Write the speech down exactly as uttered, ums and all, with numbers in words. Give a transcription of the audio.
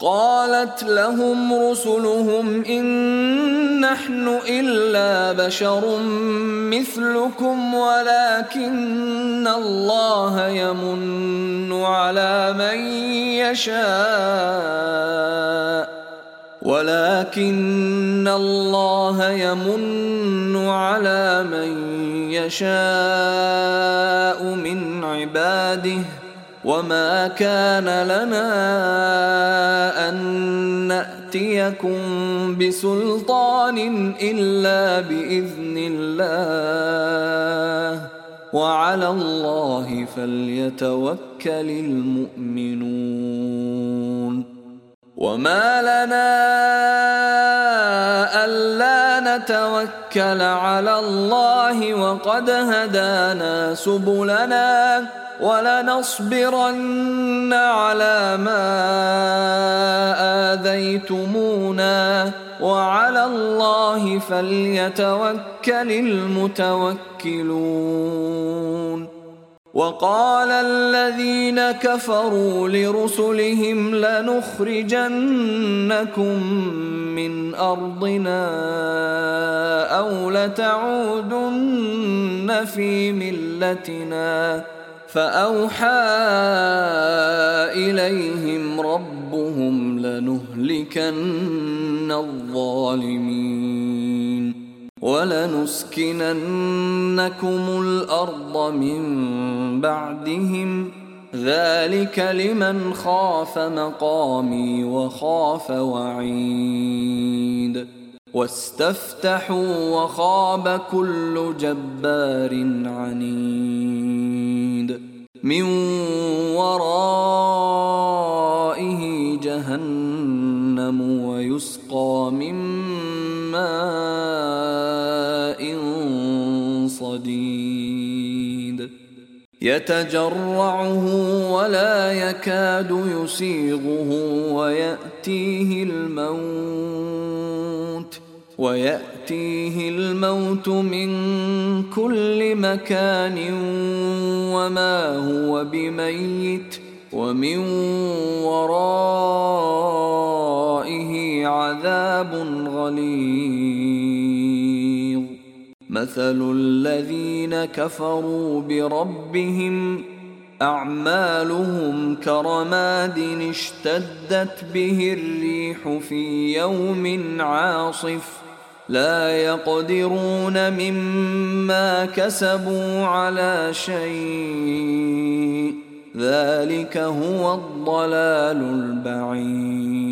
قالت لهم رسلهم إن نحن إلا بشر مثلكم ولكن الله يمن على من يشاء ولكن الله يمن على من يشاء من عباده وما كان لنا أن نأتيكم بسلطان إلا بإذن الله وعلى الله فليتوكل المؤمنون وما لنا ألا نتوكل على الله وقد هدانا سبلنا ولنصبرن على ما آذيتمونا وعلى الله فليتوكل المتوكلون وقال الذين كفروا لرسلهم لنخرجنكم من أرضنا أو لتعودن في ملتنا فأوحى إليهم ربهم لنهلكن الظالمين ولنسكننكم الأرض من بعدهم ذلك لمن خاف مقامي وخاف وعيد واستفتحوا وخاب كل جبار عنيد من ورائه جهنم ويسقى من ماء صديد يتجرعه ولا يكاد يسيغه ويأتيه الموت ويأتيه الموت من كل مكان وما هو بميت ومن ورائه عذاب غليظ مثل الذين كفروا بربهم أعمالهم كرماد اشتدت به الريح في يوم عاصف لا يقدرون مما كسبوا على شيء ذلك هو الضلال البعيد